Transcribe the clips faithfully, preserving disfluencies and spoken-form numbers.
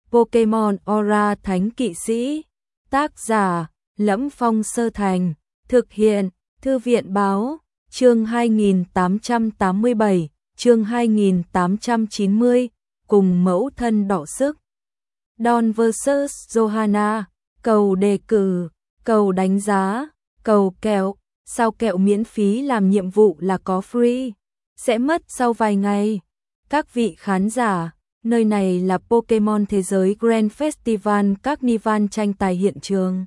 Pokemon Aura Thánh Kỵ Sĩ. Tác giả: Lẫm Phong Sơ Thành. Thực hiện: Thư viện Báo. Chương hai nghìn tám trăm tám mươi bảy, chương hai nghìn tám trăm chín mươi, cùng mẫu thân đọ sức. Dawn versus. Johanna. Cầu đề cử, cầu đánh giá, cầu kẹo. Sao kẹo miễn phí làm nhiệm vụ là có free, sẽ mất sau vài ngày. Các vị khán giả, nơi này là Pokemon Thế giới Grand Festival Carnival tranh tài hiện trường.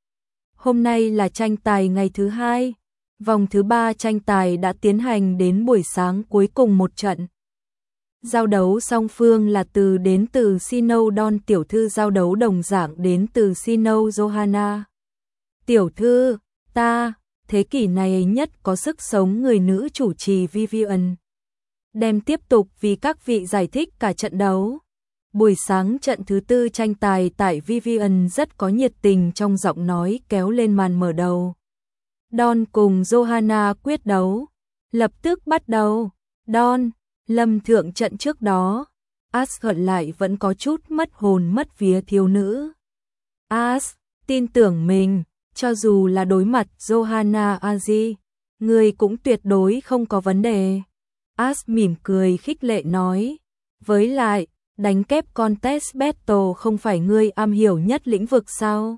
Hôm nay là tranh tài ngày thứ hai, vòng thứ ba tranh tài đã tiến hành đến buổi sáng cuối cùng một trận. Giao đấu song phương là từ đến từ Sinnoh Dawn, tiểu thư giao đấu đồng dạng đến từ Sinnoh Johanna. Tiểu thư, ta, thế kỷ này nhất có sức sống người nữ chủ trì Vivian. Đem tiếp tục vì các vị giải thích cả trận đấu. Buổi sáng trận thứ tư tranh tài tại Vivian rất có nhiệt tình trong giọng nói kéo lên màn mở đầu. Dawn cùng Johanna quyết đấu. Lập tức bắt đầu. Dawn, lâm thượng trận trước đó. Ash hận lại vẫn có chút mất hồn mất vía thiếu nữ. Ash, tin tưởng mình, cho dù là đối mặt Johanna Aji, người cũng tuyệt đối không có vấn đề. Ash mỉm cười khích lệ nói. Với lại, đánh kép contest battle không phải ngươi am hiểu nhất lĩnh vực sao?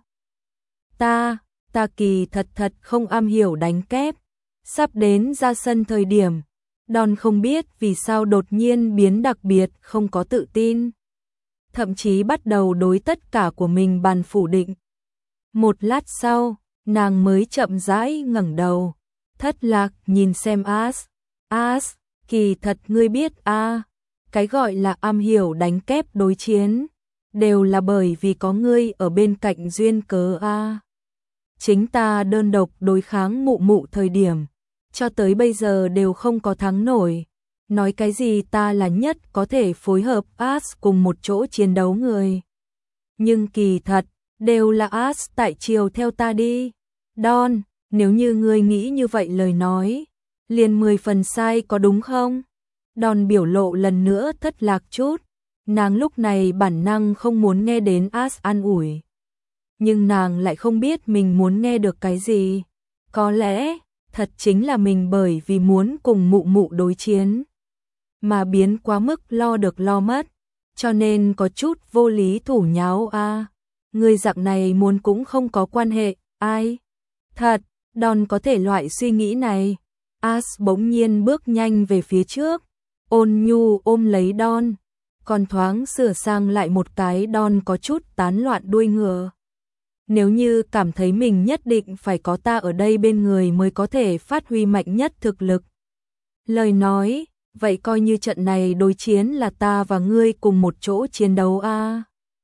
Ta, ta kỳ thật thật không am hiểu đánh kép. Sắp đến ra sân thời điểm, Dawn không biết vì sao đột nhiên biến đặc biệt không có tự tin. Thậm chí bắt đầu đối tất cả của mình bàn phủ định. Một lát sau, nàng mới chậm rãi ngẩng đầu, thất lạc nhìn xem Ash. Ash, kỳ thật ngươi biết a, à, cái gọi là am hiểu đánh kép đối chiến, đều là bởi vì có ngươi ở bên cạnh duyên cớ a. À. Chính ta đơn độc đối kháng mụ mụ thời điểm, cho tới bây giờ đều không có thắng nổi. Nói cái gì ta là nhất có thể phối hợp Ash cùng một chỗ chiến đấu người. Nhưng kỳ thật, đều là Ash tại chiều theo ta đi. Dawn, nếu như ngươi nghĩ như vậy lời nói, liền mười phần sai có đúng không? Dawn biểu lộ lần nữa thất lạc chút. Nàng lúc này bản năng không muốn nghe đến Ash an ủi. Nhưng nàng lại không biết mình muốn nghe được cái gì. Có lẽ, thật chính là mình bởi vì muốn cùng mụ mụ đối chiến, mà biến quá mức lo được lo mất, cho nên có chút vô lý thủ nháo a. À. Người dạng này muốn cũng không có quan hệ, ai? Thật, Dawn có thể loại suy nghĩ này. Ash bỗng nhiên bước nhanh về phía trước, ôn nhu ôm lấy Dawn, còn thoáng sửa sang lại một cái. Dawn có chút tán loạn đuôi ngựa. Nếu như cảm thấy mình nhất định phải có ta ở đây bên người mới có thể phát huy mạnh nhất thực lực, lời nói, vậy coi như trận này đối chiến là ta và ngươi cùng một chỗ chiến đấu a. À.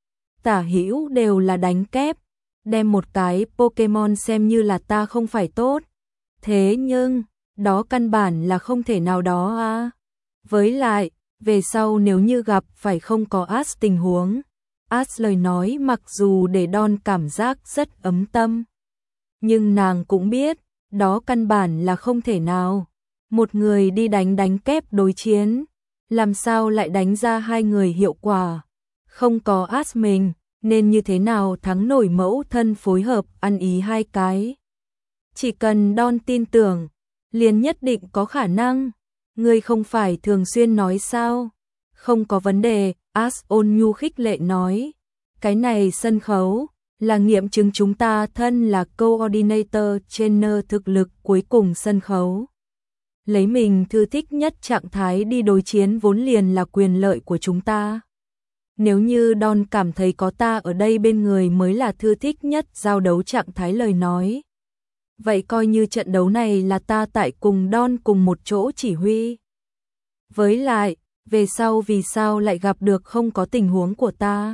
Tả hữu đều là đánh kép, đem một cái Pokemon xem như là ta không phải tốt. Thế nhưng, đó căn bản là không thể nào đó a. À. Với lại, về sau nếu như gặp phải không có Ash tình huống, Ash lời nói mặc dù để Dawn cảm giác rất ấm tâm, nhưng nàng cũng biết, đó căn bản là không thể nào. Một người đi đánh đánh kép đối chiến, làm sao lại đánh ra hai người hiệu quả? Không có Ash mình, nên như thế nào thắng nổi mẫu thân phối hợp ăn ý hai cái? Chỉ cần Dawn tin tưởng, liền nhất định có khả năng. Ngươi không phải thường xuyên nói sao? Không có vấn đề, Ash ôn nhu khích lệ nói. Cái này sân khấu là nghiệm chứng chúng ta thân là coordinator trainer thực lực cuối cùng sân khấu. Lấy mình thư thích nhất trạng thái đi đối chiến vốn liền là quyền lợi của chúng ta. Nếu như Dawn cảm thấy có ta ở đây bên người mới là thư thích nhất giao đấu trạng thái lời nói, vậy coi như trận đấu này là ta tại cùng Dawn cùng một chỗ chỉ huy. Với lại, về sau vì sao lại gặp được không có tình huống của ta?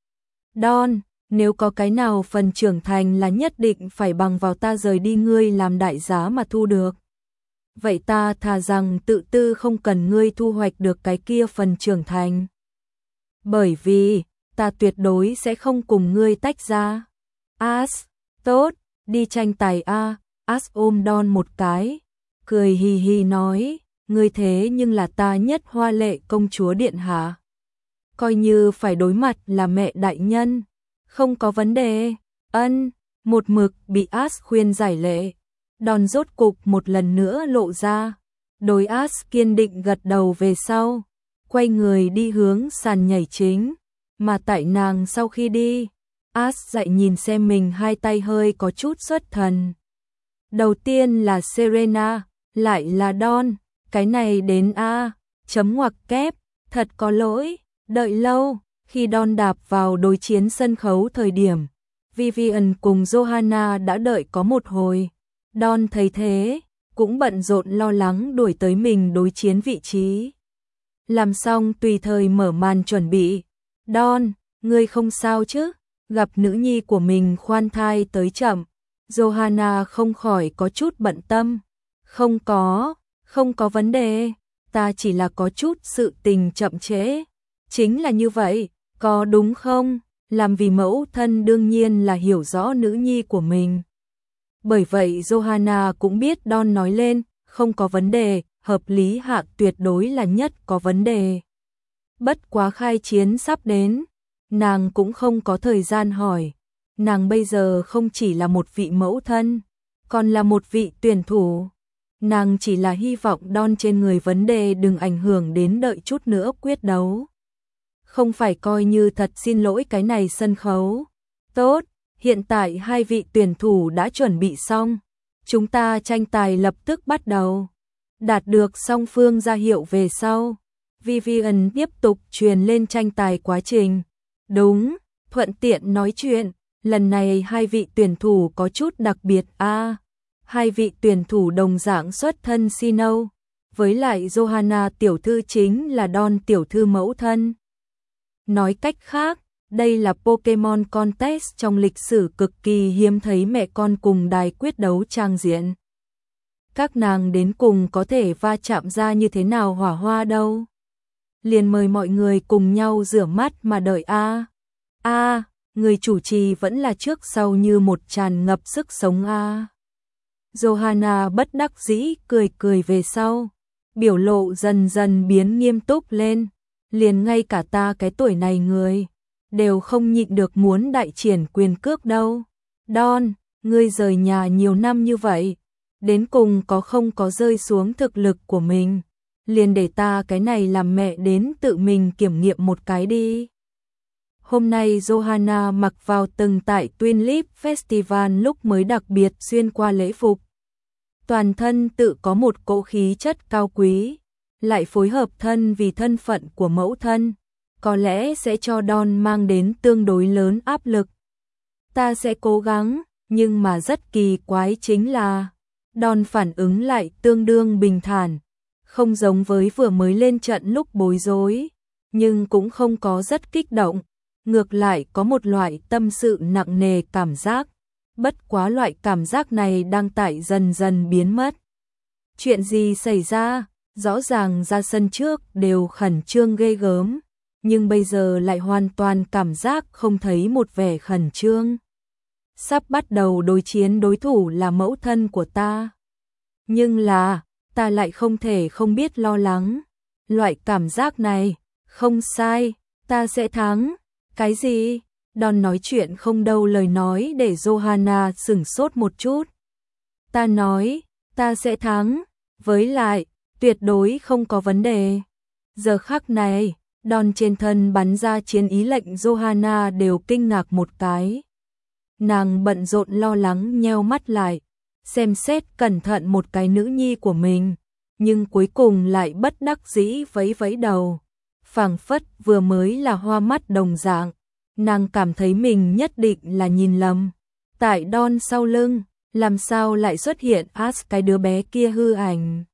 Dawn, nếu có cái nào phần trưởng thành là nhất định phải bằng vào ta rời đi ngươi làm đại giá mà thu được, vậy ta thà rằng tự tư không cần ngươi thu hoạch được cái kia phần trưởng thành. Bởi vì, ta tuyệt đối sẽ không cùng ngươi tách ra. Ash, tốt, đi tranh tài a. Ash ôm Dawn một cái, cười hì hì nói, ngươi thế nhưng là ta nhất hoa lệ công chúa điện hạ. coi như phải đối mặt là mẹ đại nhân. Không có vấn đề, ân, một mực bị Ash khuyên giải lệ. Don rốt cục một lần nữa lộ ra. Đối Ash kiên định gật đầu về sau, quay người đi hướng sàn nhảy chính. Mà tại nàng sau khi đi, Ash dậy nhìn xem mình hai tay hơi có chút xuất thần. Đầu tiên là Serena, lại là Don, cái này đến A, chấm ngoặc kép, thật có lỗi, đợi lâu. Khi Don đạp vào đối chiến sân khấu thời điểm, Vivian cùng Johanna đã đợi có một hồi. Don thấy thế, cũng bận rộn lo lắng đuổi tới mình đối chiến vị trí. Làm xong tùy thời mở màn chuẩn bị. Don, ngươi không sao chứ? Gặp nữ nhi của mình khoan thai tới chậm, Johanna không khỏi có chút bận tâm. Không có, không có vấn đề, ta chỉ là có chút sự tình chậm trễ. Chính là như vậy, có đúng không? Làm vì mẫu thân đương nhiên là hiểu rõ nữ nhi của mình. Bởi vậy Johanna cũng biết Don nói lên, không có vấn đề, hợp lý hạ tuyệt đối là nhất có vấn đề. Bất quá khai chiến sắp đến, nàng cũng không có thời gian hỏi. Nàng bây giờ không chỉ là một vị mẫu thân, còn là một vị tuyển thủ. Nàng chỉ là hy vọng Don trên người vấn đề đừng ảnh hưởng đến đợi chút nữa quyết đấu. Không phải coi như thật xin lỗi cái này sân khấu. Tốt, hiện tại hai vị tuyển thủ đã chuẩn bị xong. Chúng ta tranh tài lập tức bắt đầu. Đạt được song phương ra hiệu về sau, Vivian tiếp tục truyền lên tranh tài quá trình. Đúng, thuận tiện nói chuyện, lần này hai vị tuyển thủ có chút đặc biệt a. À, hai vị tuyển thủ đồng dạng xuất thân Sino, với lại Johanna tiểu thư chính là Don tiểu thư mẫu thân. Nói cách khác, đây là Pokemon Contest trong lịch sử cực kỳ hiếm thấy mẹ con cùng đài quyết đấu trang diện. Các nàng đến cùng có thể va chạm ra như thế nào hỏa hoa đâu. Liền mời mọi người cùng nhau rửa mắt mà đợi a. A, người chủ trì vẫn là trước sau như một tràn ngập sức sống a. Johanna bất đắc dĩ cười cười về sau, biểu lộ dần dần biến nghiêm túc lên. Liền ngay cả ta cái tuổi này người đều không nhịn được muốn đại triển quyền cước đâu. Don, ngươi rời nhà nhiều năm như vậy, đến cùng có không có rơi xuống thực lực của mình, liền để ta cái này làm mẹ đến tự mình kiểm nghiệm một cái đi. Hôm nay Johanna mặc vào từng tại Twin Leaf Festival lúc mới đặc biệt xuyên qua lễ phục. Toàn thân tự có một cỗ khí chất cao quý, lại phối hợp thân vì thân phận của mẫu thân, có lẽ sẽ cho Don mang đến tương đối lớn áp lực. Ta sẽ cố gắng, nhưng mà rất kỳ quái chính là Don phản ứng lại tương đương bình thản, không giống với vừa mới lên trận lúc bối rối, nhưng cũng không có rất kích động, ngược lại có một loại tâm sự nặng nề cảm giác. Bất quá loại cảm giác này đang tại dần dần biến mất. Chuyện gì xảy ra? Rõ ràng ra sân trước đều khẩn trương ghê gớm, nhưng bây giờ lại hoàn toàn cảm giác không thấy một vẻ khẩn trương. Sắp bắt đầu đối chiến đối thủ là mẫu thân của ta. Nhưng là, ta lại không thể không biết lo lắng. Loại cảm giác này, không sai, ta sẽ thắng. Cái gì? Don nói chuyện không đâu lời nói để Johanna sửng sốt một chút. Ta nói, ta sẽ thắng, với lại, tuyệt đối không có vấn đề. Giờ khắc này, Don trên thân bắn ra chiến ý lệnh Johanna đều kinh ngạc một cái. Nàng bận rộn lo lắng nheo mắt lại, xem xét cẩn thận một cái nữ nhi của mình, nhưng cuối cùng lại bất đắc dĩ vẫy vẫy đầu. Phảng phất vừa mới là hoa mắt đồng dạng, nàng cảm thấy mình nhất định là nhìn lầm. Tại Don sau lưng, làm sao lại xuất hiện Ash cái đứa bé kia hư ảnh.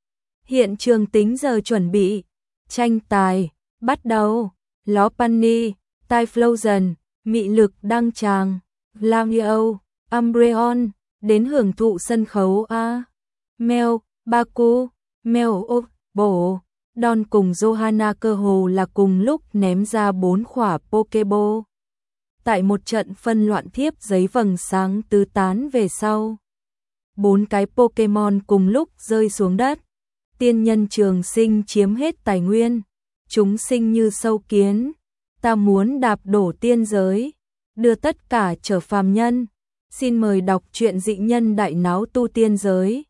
Hiện trường tính giờ chuẩn bị, tranh tài, bắt đầu, Lopunny, Typhlosion, mị lực đăng tràng, Glameow, Umbreon, đến hưởng thụ sân khấu A. Mel, Baku, Mel ốp, bổ, Don cùng Johanna cơ hồ là cùng lúc ném ra bốn khỏa Pokeball. Tại một trận phân loạn thiếp giấy vầng sáng tứ tán về sau. Bốn cái Pokemon cùng lúc rơi xuống đất. Tiên nhân trường sinh chiếm hết tài nguyên. chúng sinh như sâu kiến, ta muốn đạp đổ tiên giới, đưa tất cả trở phàm nhân. Xin mời đọc truyện Dị Nhân Đại Náo Tu Tiên Giới.